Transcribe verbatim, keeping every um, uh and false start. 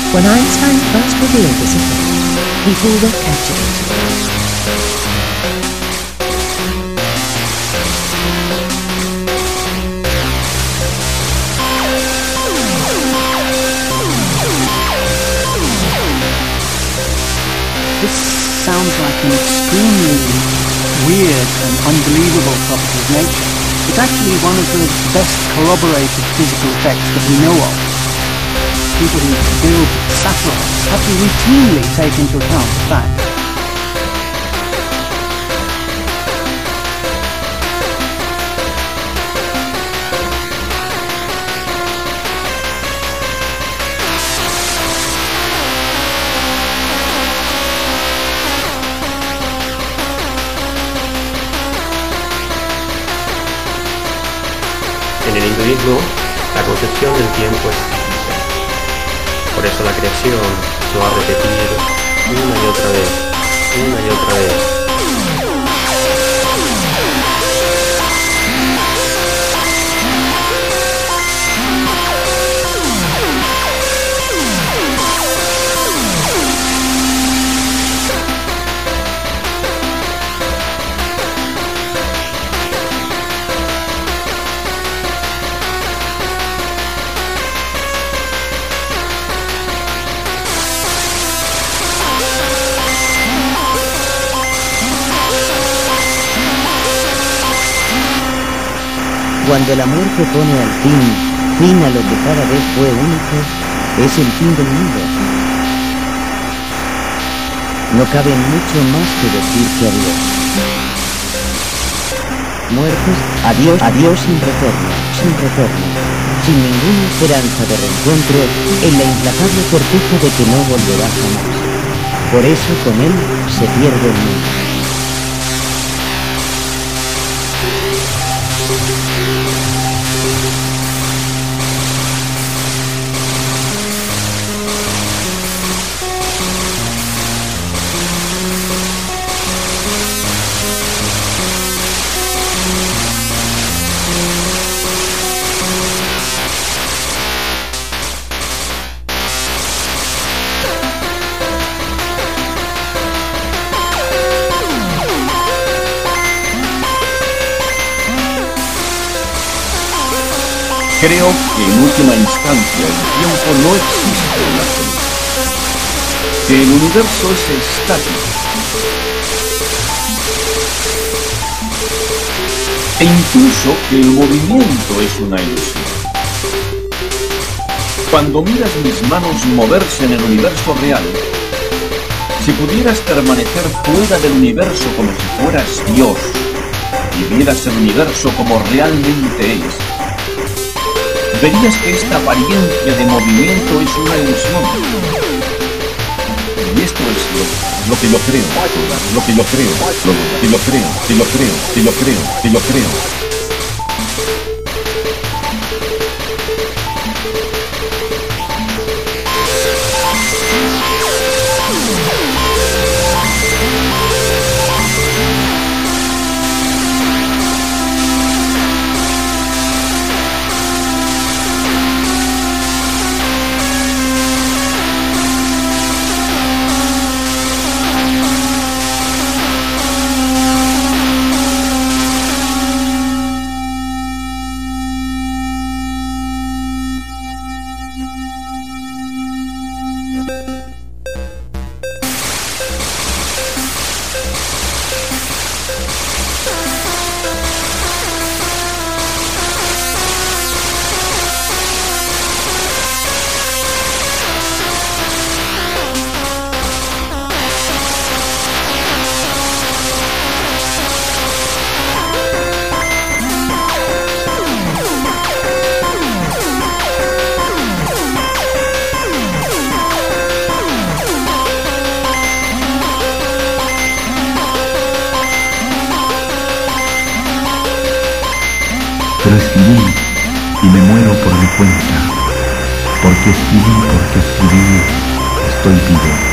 When Einstein first revealed this effect, people were captivated. This sounds like an extremely weird and unbelievable property of nature. It's actually one of the best corroborated physical effects that we know of. People who build satellites have to routinely take into account the fact En el hinduismo, la concepción del tiempo es cíclica. Por eso la creación se va a repetir una y otra vez, una y otra vez. Cuando la muerte pone al fin, fin a lo que cada vez fue único, es el fin del mundo. No cabe mucho más que decir que adiós. Muertes, adiós, adiós sin retorno, sin retorno, sin ninguna esperanza de reencuentro, en la implacable certeza de que no volverá jamás. Por eso con él se pierde el mundo. Creo que en última instancia el tiempo no existe en la absoluto, que el universo es estático, e incluso que el movimiento es una ilusión. Cuando miras mis manos moverse en el universo real, si pudieras permanecer fuera del universo como si fueras Dios y vieras el universo como realmente es, verías que esta apariencia de movimiento es una ilusión. Y esto es lo, lo que yo creo, lo que yo creo, lo que yo creo, que yo creo, que yo creo, que yo creo. Pero escribí y me muero por mi cuenta, porque escribí, porque escribí, estoy vivo.